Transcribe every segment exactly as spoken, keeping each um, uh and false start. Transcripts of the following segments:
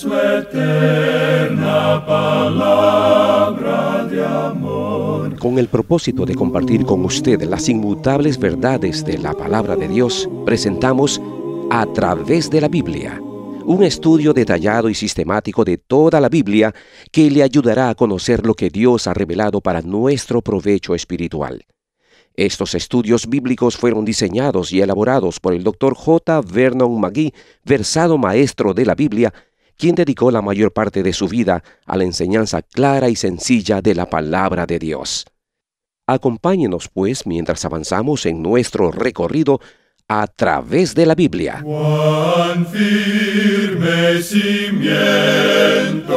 su eterna palabra de amor. Con el propósito de compartir con usted las inmutables verdades de la palabra de Dios, presentamos A Través de la Biblia, un estudio detallado y sistemático de toda la Biblia que le ayudará a conocer lo que Dios ha revelado para nuestro provecho espiritual. Estos estudios bíblicos fueron diseñados y elaborados por el doctor J. Vernon McGee, versado maestro de la Biblia, quien dedicó la mayor parte de su vida a la enseñanza clara y sencilla de la palabra de Dios. Acompáñenos, pues, mientras avanzamos en nuestro recorrido a través de la Biblia. Cuán firme cimiento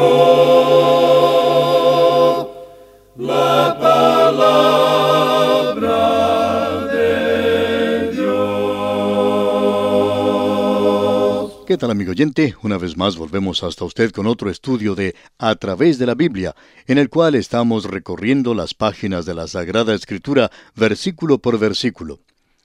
la palabra de Dios. ¿Qué tal, amigo oyente? Una vez más volvemos hasta usted con otro estudio de A Través de la Biblia, en el cual estamos recorriendo las páginas de la Sagrada Escritura versículo por versículo.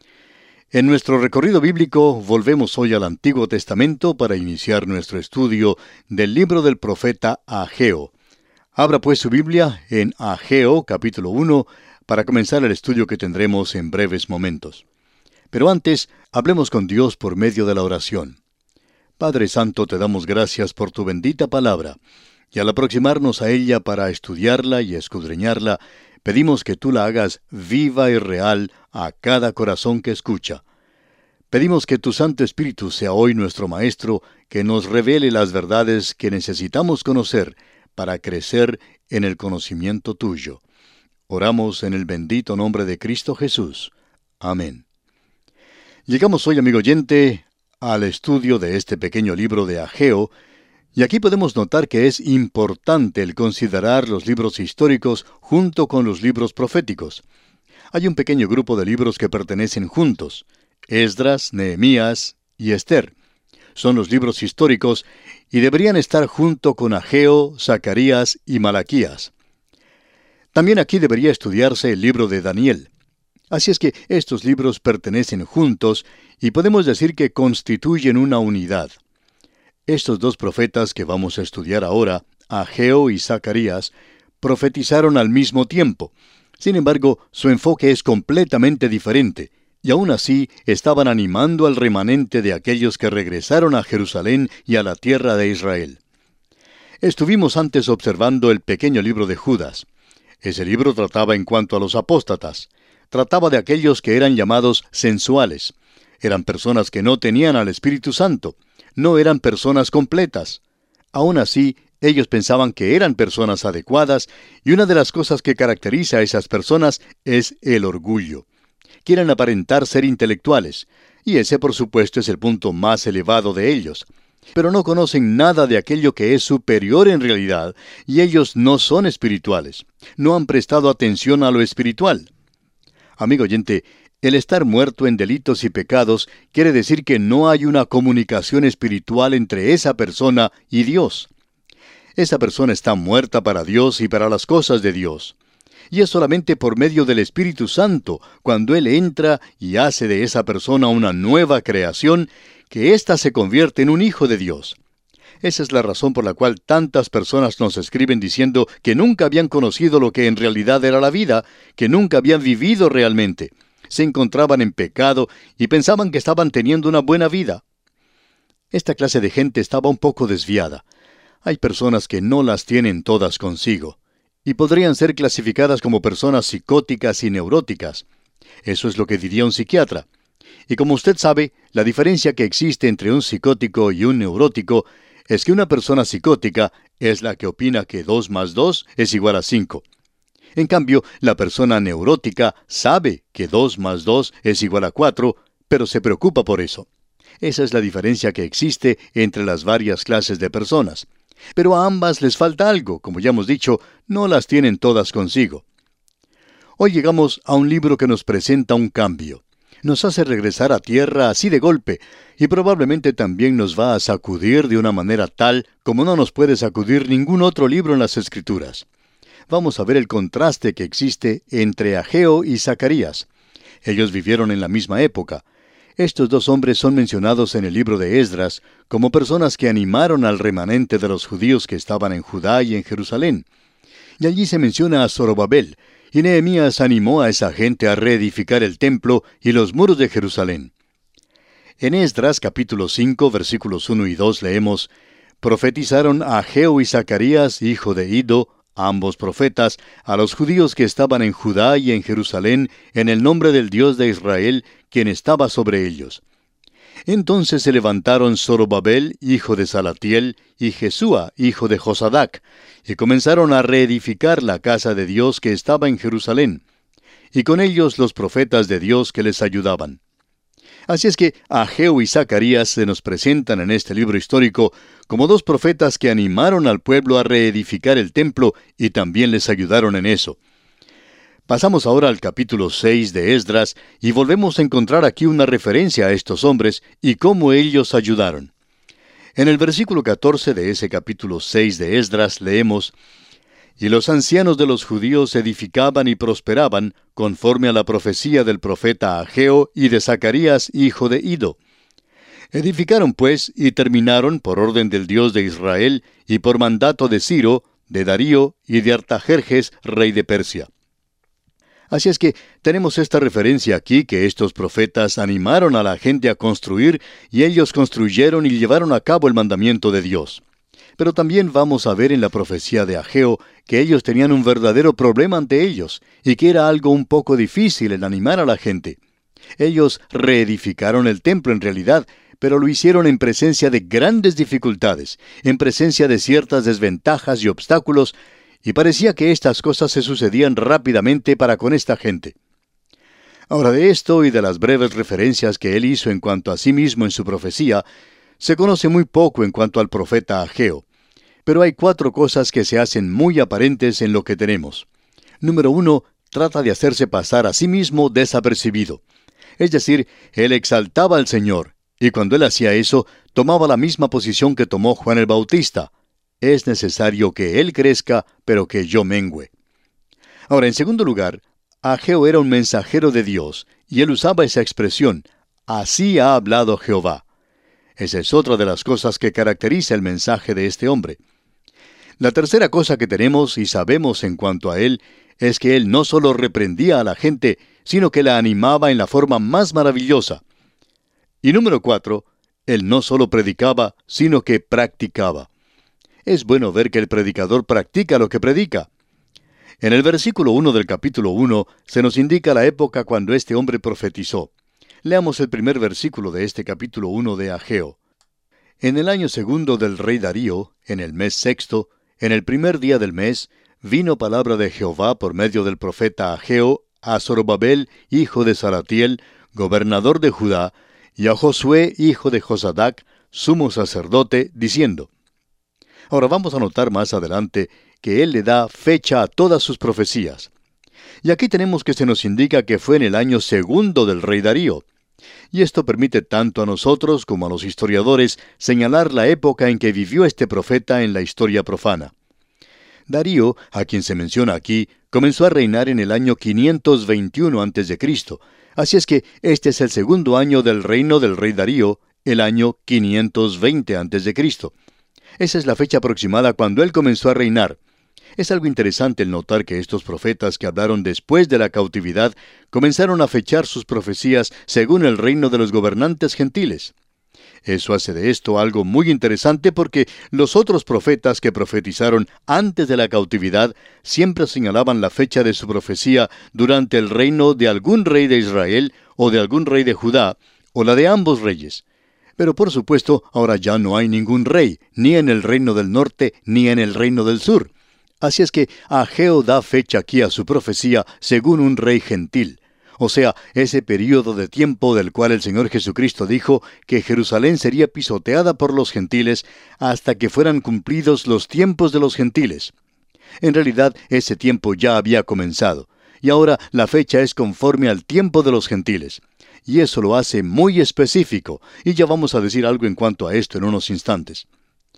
En nuestro recorrido bíblico volvemos hoy al Antiguo Testamento para iniciar nuestro estudio del libro del profeta Ageo. Abra pues su Biblia en Ageo capítulo uno para comenzar el estudio que tendremos en breves momentos. Pero antes, hablemos con Dios por medio de la oración. Padre Santo, te damos gracias por tu bendita palabra, y al aproximarnos a ella para estudiarla y escudriñarla, pedimos que tú la hagas viva y real a cada corazón que escucha. Pedimos que tu Santo Espíritu sea hoy nuestro Maestro, que nos revele las verdades que necesitamos conocer para crecer en el conocimiento tuyo. Oramos en el bendito nombre de Cristo Jesús. Amén. Llegamos hoy, amigo oyente, al estudio de este pequeño libro de Ageo, y aquí podemos notar que es importante el considerar los libros históricos junto con los libros proféticos. Hay un pequeño grupo de libros que pertenecen juntos: Esdras, Nehemías y Esther. Son los libros históricos y deberían estar junto con Ageo, Zacarías y Malaquías. También aquí debería estudiarse el libro de Daniel. Así es que estos libros pertenecen juntos y podemos decir que constituyen una unidad. Estos dos profetas que vamos a estudiar ahora, Ageo y Zacarías, profetizaron al mismo tiempo. Sin embargo, su enfoque es completamente diferente, y aún así estaban animando al remanente de aquellos que regresaron a Jerusalén y a la tierra de Israel. Estuvimos antes observando el pequeño libro de Judas. Ese libro trataba en cuanto a los apóstatas. Trataba de aquellos que eran llamados sensuales. Eran personas que no tenían al Espíritu Santo. No eran personas completas. Aún así, ellos pensaban que eran personas adecuadas, y una de las cosas que caracteriza a esas personas es el orgullo. Quieren aparentar ser intelectuales, y ese por supuesto es el punto más elevado de ellos. Pero no conocen nada de aquello que es superior en realidad, y ellos no son espirituales. No han prestado atención a lo espiritual. Amigo oyente, el estar muerto en delitos y pecados quiere decir que no hay una comunicación espiritual entre esa persona y Dios. Esa persona está muerta para Dios y para las cosas de Dios. Y es solamente por medio del Espíritu Santo, cuando Él entra y hace de esa persona una nueva creación, que ésta se convierte en un hijo de Dios. Esa es la razón por la cual tantas personas nos escriben diciendo que nunca habían conocido lo que en realidad era la vida, que nunca habían vivido realmente. Se encontraban en pecado y pensaban que estaban teniendo una buena vida. Esta clase de gente estaba un poco desviada. Hay personas que no las tienen todas consigo, y podrían ser clasificadas como personas psicóticas y neuróticas. Eso es lo que diría un psiquiatra. Y como usted sabe, la diferencia que existe entre un psicótico y un neurótico es que una persona psicótica es la que opina que dos más dos es igual a cinco. En cambio, la persona neurótica sabe que dos más dos es igual a cuatro, pero se preocupa por eso. Esa es la diferencia que existe entre las varias clases de personas. Pero a ambas les falta algo, como ya hemos dicho, no las tienen todas consigo. Hoy llegamos a un libro que nos presenta un cambio. Nos hace regresar a tierra así de golpe, y probablemente también nos va a sacudir de una manera tal como no nos puede sacudir ningún otro libro en las Escrituras. Vamos a ver el contraste que existe entre Ageo y Zacarías. Ellos vivieron en la misma época. Estos dos hombres son mencionados en el libro de Esdras como personas que animaron al remanente de los judíos que estaban en Judá y en Jerusalén. Y allí se menciona a Zorobabel, y Nehemías animó a esa gente a reedificar el templo y los muros de Jerusalén. En Esdras capítulo cinco versículos uno y dos leemos: Profetizaron a Ageo y Zacarías, hijo de Ido, ambos profetas, a los judíos que estaban en Judá y en Jerusalén, en el nombre del Dios de Israel, quien estaba sobre ellos. Entonces se levantaron Zorobabel, hijo de Salatiel, y Jesúa, hijo de Josadac, y comenzaron a reedificar la casa de Dios que estaba en Jerusalén, y con ellos los profetas de Dios que les ayudaban. Así es que Ageo y Zacarías se nos presentan en este libro histórico como dos profetas que animaron al pueblo a reedificar el templo y también les ayudaron en eso. Pasamos ahora al capítulo seis de Esdras y volvemos a encontrar aquí una referencia a estos hombres y cómo ellos ayudaron. En el versículo catorce de ese capítulo seis de Esdras leemos: Y los ancianos de los judíos edificaban y prosperaban, conforme a la profecía del profeta Ageo y de Zacarías, hijo de Ido. Edificaron pues y terminaron por orden del Dios de Israel y por mandato de Ciro, de Darío y de Artajerjes, rey de Persia. Así es que tenemos esta referencia aquí que estos profetas animaron a la gente a construir y ellos construyeron y llevaron a cabo el mandamiento de Dios. Pero también vamos a ver en la profecía de Ageo que ellos tenían un verdadero problema ante ellos y que era algo un poco difícil en animar a la gente. Ellos reedificaron el templo en realidad, pero lo hicieron en presencia de grandes dificultades, en presencia de ciertas desventajas y obstáculos, y parecía que estas cosas se sucedían rápidamente para con esta gente. Ahora, de esto y de las breves referencias que él hizo en cuanto a sí mismo en su profecía, se conoce muy poco en cuanto al profeta Ageo. Pero hay cuatro cosas que se hacen muy aparentes en lo que tenemos. Número uno, trata de hacerse pasar a sí mismo desapercibido. Es decir, él exaltaba al Señor, y cuando él hacía eso, tomaba la misma posición que tomó Juan el Bautista. Es necesario que él crezca, pero que yo mengüe. Ahora, en segundo lugar, Ageo era un mensajero de Dios, y él usaba esa expresión: así ha hablado Jehová. Esa es otra de las cosas que caracteriza el mensaje de este hombre. La tercera cosa que tenemos y sabemos en cuanto a él es que él no solo reprendía a la gente, sino que la animaba en la forma más maravillosa. Y número cuatro, él no solo predicaba, sino que practicaba. Es bueno ver que el predicador practica lo que predica. En el versículo uno del capítulo uno se nos indica la época cuando este hombre profetizó. Leamos el primer versículo de este capítulo uno de Ageo. En el año segundo del rey Darío, en el mes sexto, en el primer día del mes, vino palabra de Jehová por medio del profeta Ageo a Zorobabel, hijo de Salatiel, gobernador de Judá, y a Josué, hijo de Josadac, sumo sacerdote, diciendo. Ahora vamos a notar más adelante que él le da fecha a todas sus profecías. Y aquí tenemos que se nos indica que fue en el año segundo del rey Darío. Y esto permite tanto a nosotros como a los historiadores señalar la época en que vivió este profeta en la historia profana. Darío, a quien se menciona aquí, comenzó a reinar en el año quinientos veintiuno antes de Cristo, así es que este es el segundo año del reino del rey Darío, el año quinientos veinte antes de Cristo. Esa es la fecha aproximada cuando él comenzó a reinar. Es algo interesante el notar que estos profetas que hablaron después de la cautividad comenzaron a fechar sus profecías según el reino de los gobernantes gentiles. Eso hace de esto algo muy interesante porque los otros profetas que profetizaron antes de la cautividad siempre señalaban la fecha de su profecía durante el reino de algún rey de Israel o de algún rey de Judá, o la de ambos reyes. Pero por supuesto, ahora ya no hay ningún rey, ni en el reino del norte, ni en el reino del sur. Así es que Ageo da fecha aquí a su profecía según un rey gentil. O sea, ese período de tiempo del cual el Señor Jesucristo dijo que Jerusalén sería pisoteada por los gentiles hasta que fueran cumplidos los tiempos de los gentiles. En realidad, ese tiempo ya había comenzado, y ahora la fecha es conforme al tiempo de los gentiles. Y eso lo hace muy específico, y ya vamos a decir algo en cuanto a esto en unos instantes.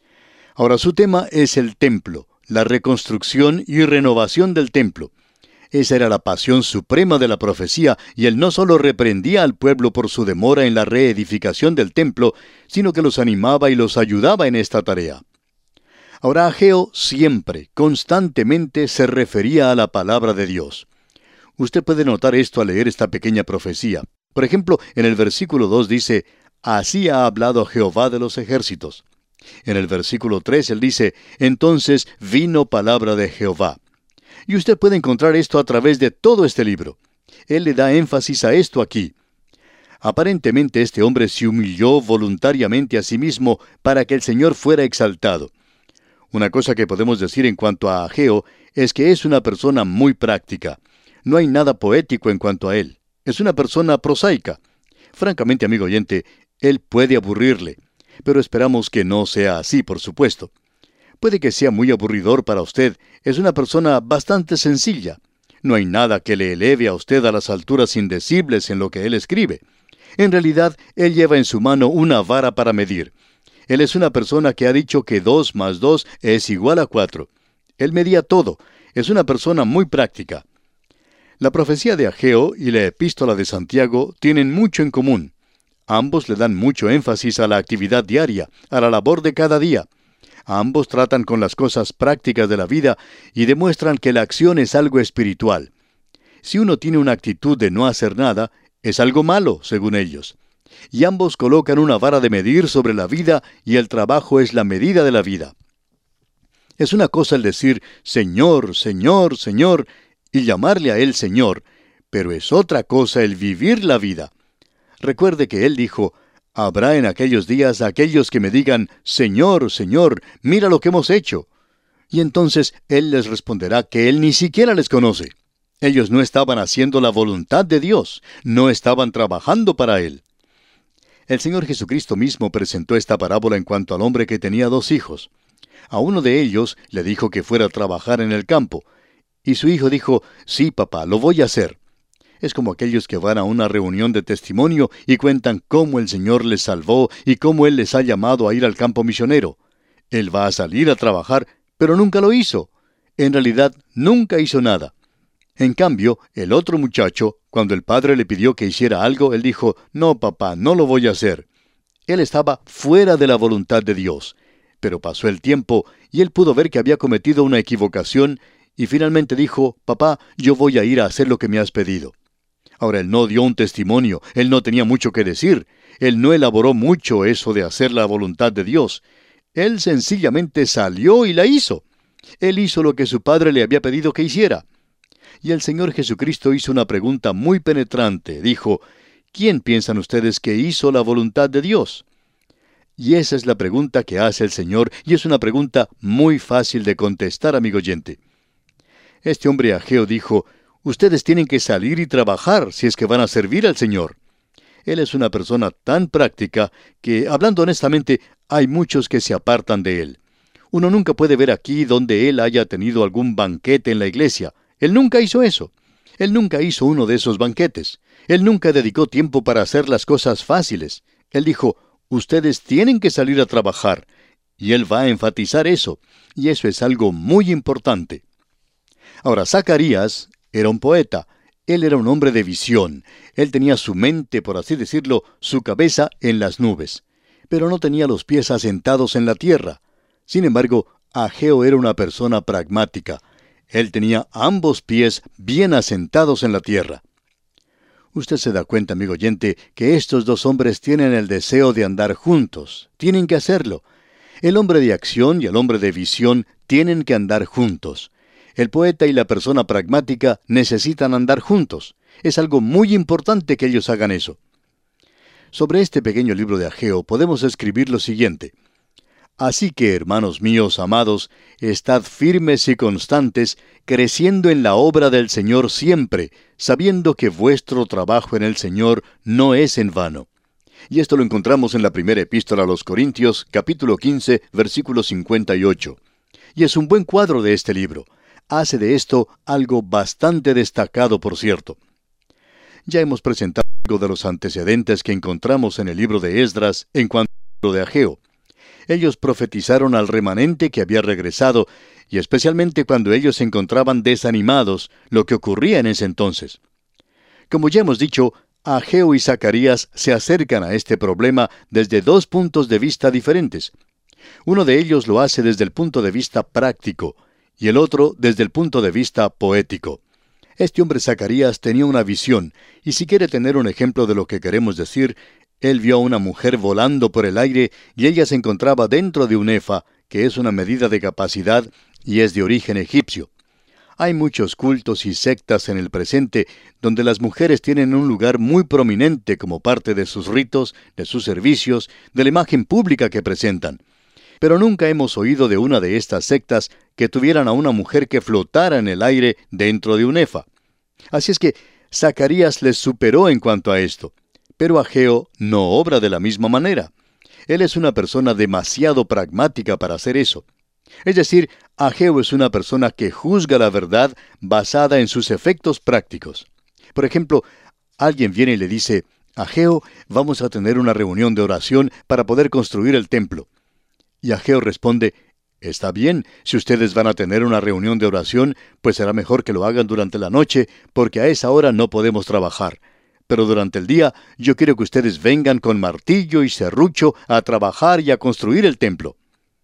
Ahora, su tema es el templo, la reconstrucción y renovación del templo. Esa era la pasión suprema de la profecía, y él no solo reprendía al pueblo por su demora en la reedificación del templo, sino que los animaba y los ayudaba en esta tarea. Ahora Ageo siempre, constantemente se refería a la palabra de Dios. Usted puede notar esto al leer esta pequeña profecía. Por ejemplo, en el versículo dos dice, «Así ha hablado Jehová de los ejércitos». En el versículo tres él dice, «Entonces vino palabra de Jehová». Y usted puede encontrar esto a través de todo este libro. Él le da énfasis a esto aquí. Aparentemente este hombre se humilló voluntariamente a sí mismo para que el Señor fuera exaltado. Una cosa que podemos decir en cuanto a Ageo es que es una persona muy práctica. No hay nada poético en cuanto a él. Es una persona prosaica. Francamente, amigo oyente, él puede aburrirle, pero esperamos que no sea así, por supuesto. Puede que sea muy aburridor para usted. Es una persona bastante sencilla. No hay nada que le eleve a usted a las alturas indecibles en lo que él escribe. En realidad, él lleva en su mano una vara para medir. Él es una persona que ha dicho que dos más dos es igual a cuatro. Él medía todo. Es una persona muy práctica. La profecía de Ageo y la epístola de Santiago tienen mucho en común. Ambos le dan mucho énfasis a la actividad diaria, a la labor de cada día. Ambos tratan con las cosas prácticas de la vida y demuestran que la acción es algo espiritual. Si uno tiene una actitud de no hacer nada, es algo malo, según ellos. Y ambos colocan una vara de medir sobre la vida y el trabajo es la medida de la vida. Es una cosa el decir Señor, Señor, Señor y llamarle a Él Señor, pero es otra cosa el vivir la vida. Recuerde que Él dijo, «Habrá en aquellos días aquellos que me digan, Señor, Señor, mira lo que hemos hecho». Y entonces Él les responderá que Él ni siquiera les conoce. Ellos no estaban haciendo la voluntad de Dios, no estaban trabajando para Él. El Señor Jesucristo mismo presentó esta parábola en cuanto al hombre que tenía dos hijos. A uno de ellos le dijo que fuera a trabajar en el campo, y su hijo dijo, «Sí, papá, lo voy a hacer». Es como aquellos que van a una reunión de testimonio y cuentan cómo el Señor les salvó y cómo Él les ha llamado a ir al campo misionero. Él va a salir a trabajar, pero nunca lo hizo. En realidad, nunca hizo nada. En cambio, el otro muchacho, cuando el padre le pidió que hiciera algo, él dijo, «No, papá, no lo voy a hacer». Él estaba fuera de la voluntad de Dios. Pero pasó el tiempo y él pudo ver que había cometido una equivocación y finalmente dijo, «Papá, yo voy a ir a hacer lo que me has pedido». Ahora, él no dio un testimonio, él no tenía mucho que decir, él no elaboró mucho eso de hacer la voluntad de Dios. Él sencillamente salió y la hizo. Él hizo lo que su padre le había pedido que hiciera. Y el Señor Jesucristo hizo una pregunta muy penetrante. Dijo, ¿quién piensan ustedes que hizo la voluntad de Dios? Y esa es la pregunta que hace el Señor, y es una pregunta muy fácil de contestar, amigo oyente. Este hombre Ageo dijo, ustedes tienen que salir y trabajar si es que van a servir al Señor. Él es una persona tan práctica que, hablando honestamente, hay muchos que se apartan de él. Uno nunca puede ver aquí donde él haya tenido algún banquete en la iglesia. Él nunca hizo eso. Él nunca hizo uno de esos banquetes. Él nunca dedicó tiempo para hacer las cosas fáciles. Él dijo, ustedes tienen que salir a trabajar. Y él va a enfatizar eso. Y eso es algo muy importante. Ahora, Zacarías era un poeta. Él era un hombre de visión. Él tenía su mente, por así decirlo, su cabeza en las nubes. Pero no tenía los pies asentados en la tierra. Sin embargo, Ageo era una persona pragmática. Él tenía ambos pies bien asentados en la tierra. Usted se da cuenta, amigo oyente, que estos dos hombres tienen el deseo de andar juntos. Tienen que hacerlo. El hombre de acción y el hombre de visión tienen que andar juntos. El poeta y la persona pragmática necesitan andar juntos. Es algo muy importante que ellos hagan eso. Sobre este pequeño libro de Ageo podemos escribir lo siguiente. Así que, hermanos míos amados, estad firmes y constantes, creciendo en la obra del Señor siempre, sabiendo que vuestro trabajo en el Señor no es en vano. Y esto lo encontramos en la primera epístola a los Corintios, capítulo quince, versículo cincuenta y ocho. Y es un buen cuadro de este libro. Hace de esto algo bastante destacado, por cierto. Ya hemos presentado algo de los antecedentes que encontramos en el libro de Esdras en cuanto al libro de Ageo. Ellos profetizaron al remanente que había regresado, y especialmente cuando ellos se encontraban desanimados, lo que ocurría en ese entonces. Como ya hemos dicho, Ageo y Zacarías se acercan a este problema desde dos puntos de vista diferentes. Uno de ellos lo hace desde el punto de vista práctico, y el otro desde el punto de vista poético. Este hombre Zacarías tenía una visión, y si quiere tener un ejemplo de lo que queremos decir, él vio a una mujer volando por el aire y ella se encontraba dentro de un efa, que es una medida de capacidad y es de origen egipcio. Hay muchos cultos y sectas en el presente donde las mujeres tienen un lugar muy prominente como parte de sus ritos, de sus servicios, de la imagen pública que presentan. Pero nunca hemos oído de una de estas sectas que tuvieran a una mujer que flotara en el aire dentro de un efa. Así es que Zacarías les superó en cuanto a esto. Pero Ageo no obra de la misma manera. Él es una persona demasiado pragmática para hacer eso. Es decir, Ageo es una persona que juzga la verdad basada en sus efectos prácticos. Por ejemplo, alguien viene y le dice, Ageo, vamos a tener una reunión de oración para poder construir el templo. Y Ageo responde, está bien, si ustedes van a tener una reunión de oración, pues será mejor que lo hagan durante la noche, porque a esa hora no podemos trabajar. Pero durante el día, yo quiero que ustedes vengan con martillo y serrucho a trabajar y a construir el templo.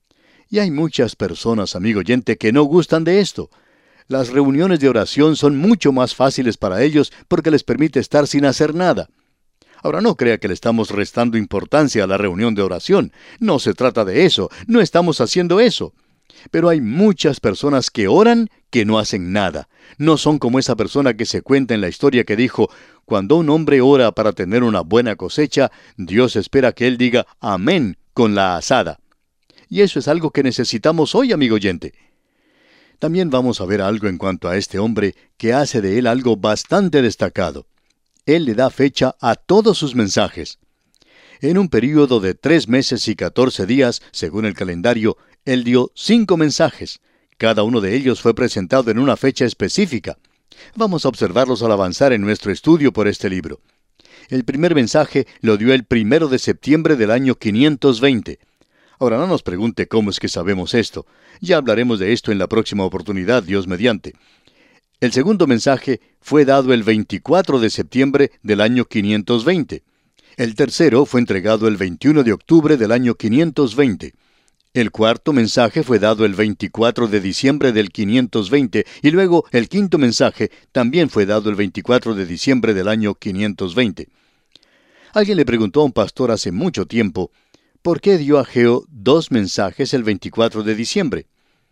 Y hay muchas personas, amigo oyente, que no gustan de esto. Las reuniones de oración son mucho más fáciles para ellos porque les permite estar sin hacer nada. Ahora, no crea que le estamos restando importancia a la reunión de oración. No se trata de eso, no estamos haciendo eso. Pero hay muchas personas que oran que no hacen nada. No son como esa persona que se cuenta en la historia que dijo, cuando un hombre ora para tener una buena cosecha, Dios espera que él diga amén con la azada. Y eso es algo que necesitamos hoy, amigo oyente. También vamos a ver algo en cuanto a este hombre que hace de él algo bastante destacado. Él le da fecha a todos sus mensajes. En un período de tres meses y catorce días, según el calendario, él dio cinco mensajes. Cada uno de ellos fue presentado en una fecha específica. Vamos a observarlos al avanzar en nuestro estudio por este libro. El primer mensaje lo dio el primero de septiembre del año quinientos veinte. Ahora, no nos pregunte cómo es que sabemos esto. Ya hablaremos de esto en la próxima oportunidad, Dios mediante. El segundo mensaje fue dado el veinticuatro de septiembre del año quinientos veinte. El tercero fue entregado el veintiuno de octubre del año quinientos veinte. El cuarto mensaje fue dado el veinticuatro de diciembre del quinientos veinte y luego el quinto mensaje también fue dado el veinticuatro de diciembre del año quinientos veinte. Alguien le preguntó a un pastor hace mucho tiempo, ¿por qué dio a Ageo dos mensajes el veinticuatro de diciembre?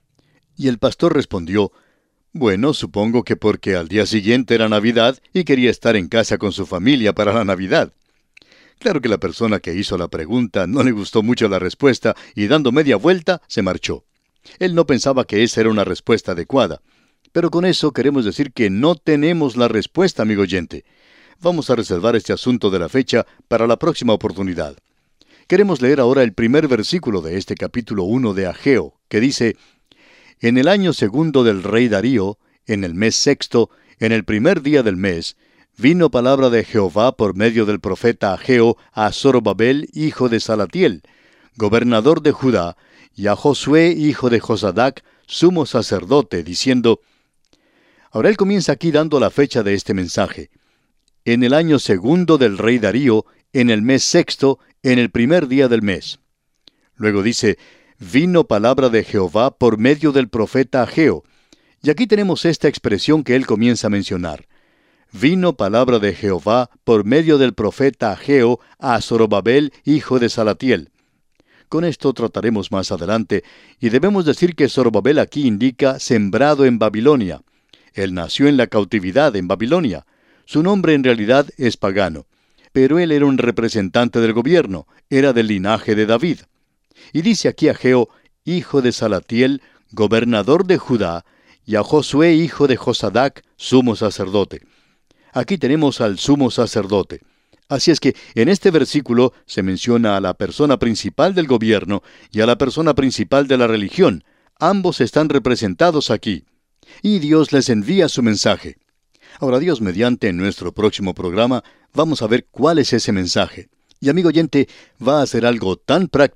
Y el pastor respondió, bueno, supongo que porque al día siguiente era Navidad y quería estar en casa con su familia para la Navidad. Claro que la persona que hizo la pregunta no le gustó mucho la respuesta y dando media vuelta se marchó. Él no pensaba que esa era una respuesta adecuada. Pero con eso queremos decir que no tenemos la respuesta, amigo oyente. Vamos a reservar este asunto de la fecha para la próxima oportunidad. Queremos leer ahora el primer versículo de este capítulo uno de Ageo, que dice, en el año segundo del rey Darío, en el mes sexto, en el primer día del mes, vino palabra de Jehová por medio del profeta Ageo a Zorobabel, hijo de Salatiel, gobernador de Judá, y a Josué, hijo de Josadac, sumo sacerdote, diciendo... Ahora él comienza aquí dando la fecha de este mensaje. En el año segundo del rey Darío, en el mes sexto, en el primer día del mes. Luego dice, vino palabra de Jehová por medio del profeta Ageo. Y aquí tenemos esta expresión que él comienza a mencionar. Vino palabra de Jehová por medio del profeta Ageo a Zorobabel, hijo de Salatiel. Con esto trataremos más adelante, y debemos decir que Zorobabel aquí indica sembrado en Babilonia. Él nació en la cautividad en Babilonia. Su nombre en realidad es pagano. Pero él era un representante del gobierno, era del linaje de David. Y dice aquí Ageo, hijo de Salatiel, gobernador de Judá, y a Josué, hijo de Josadac, sumo sacerdote. Aquí tenemos al sumo sacerdote. Así es que en este versículo se menciona a la persona principal del gobierno y a la persona principal de la religión. Ambos están representados aquí. Y Dios les envía su mensaje. Ahora, Dios mediante, en nuestro próximo programa, vamos a ver cuál es ese mensaje. Y amigo oyente, va a ser algo tan práctico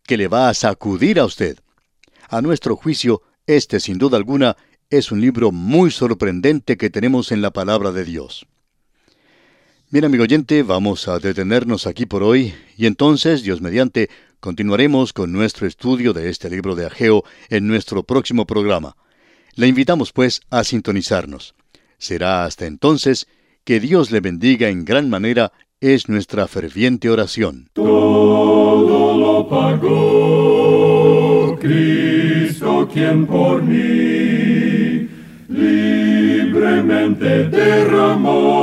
que le va a sacudir a usted. A nuestro juicio, este sin duda alguna es un libro muy sorprendente que tenemos en la palabra de Dios. Bien, amigo oyente, vamos a detenernos aquí por hoy y entonces, Dios mediante, continuaremos con nuestro estudio de este libro de Ageo en nuestro próximo programa. Le invitamos pues a sintonizarnos. Será hasta entonces que Dios le bendiga en gran manera, es nuestra ferviente oración. Todo lo pagó Cristo, quien por mí libremente derramó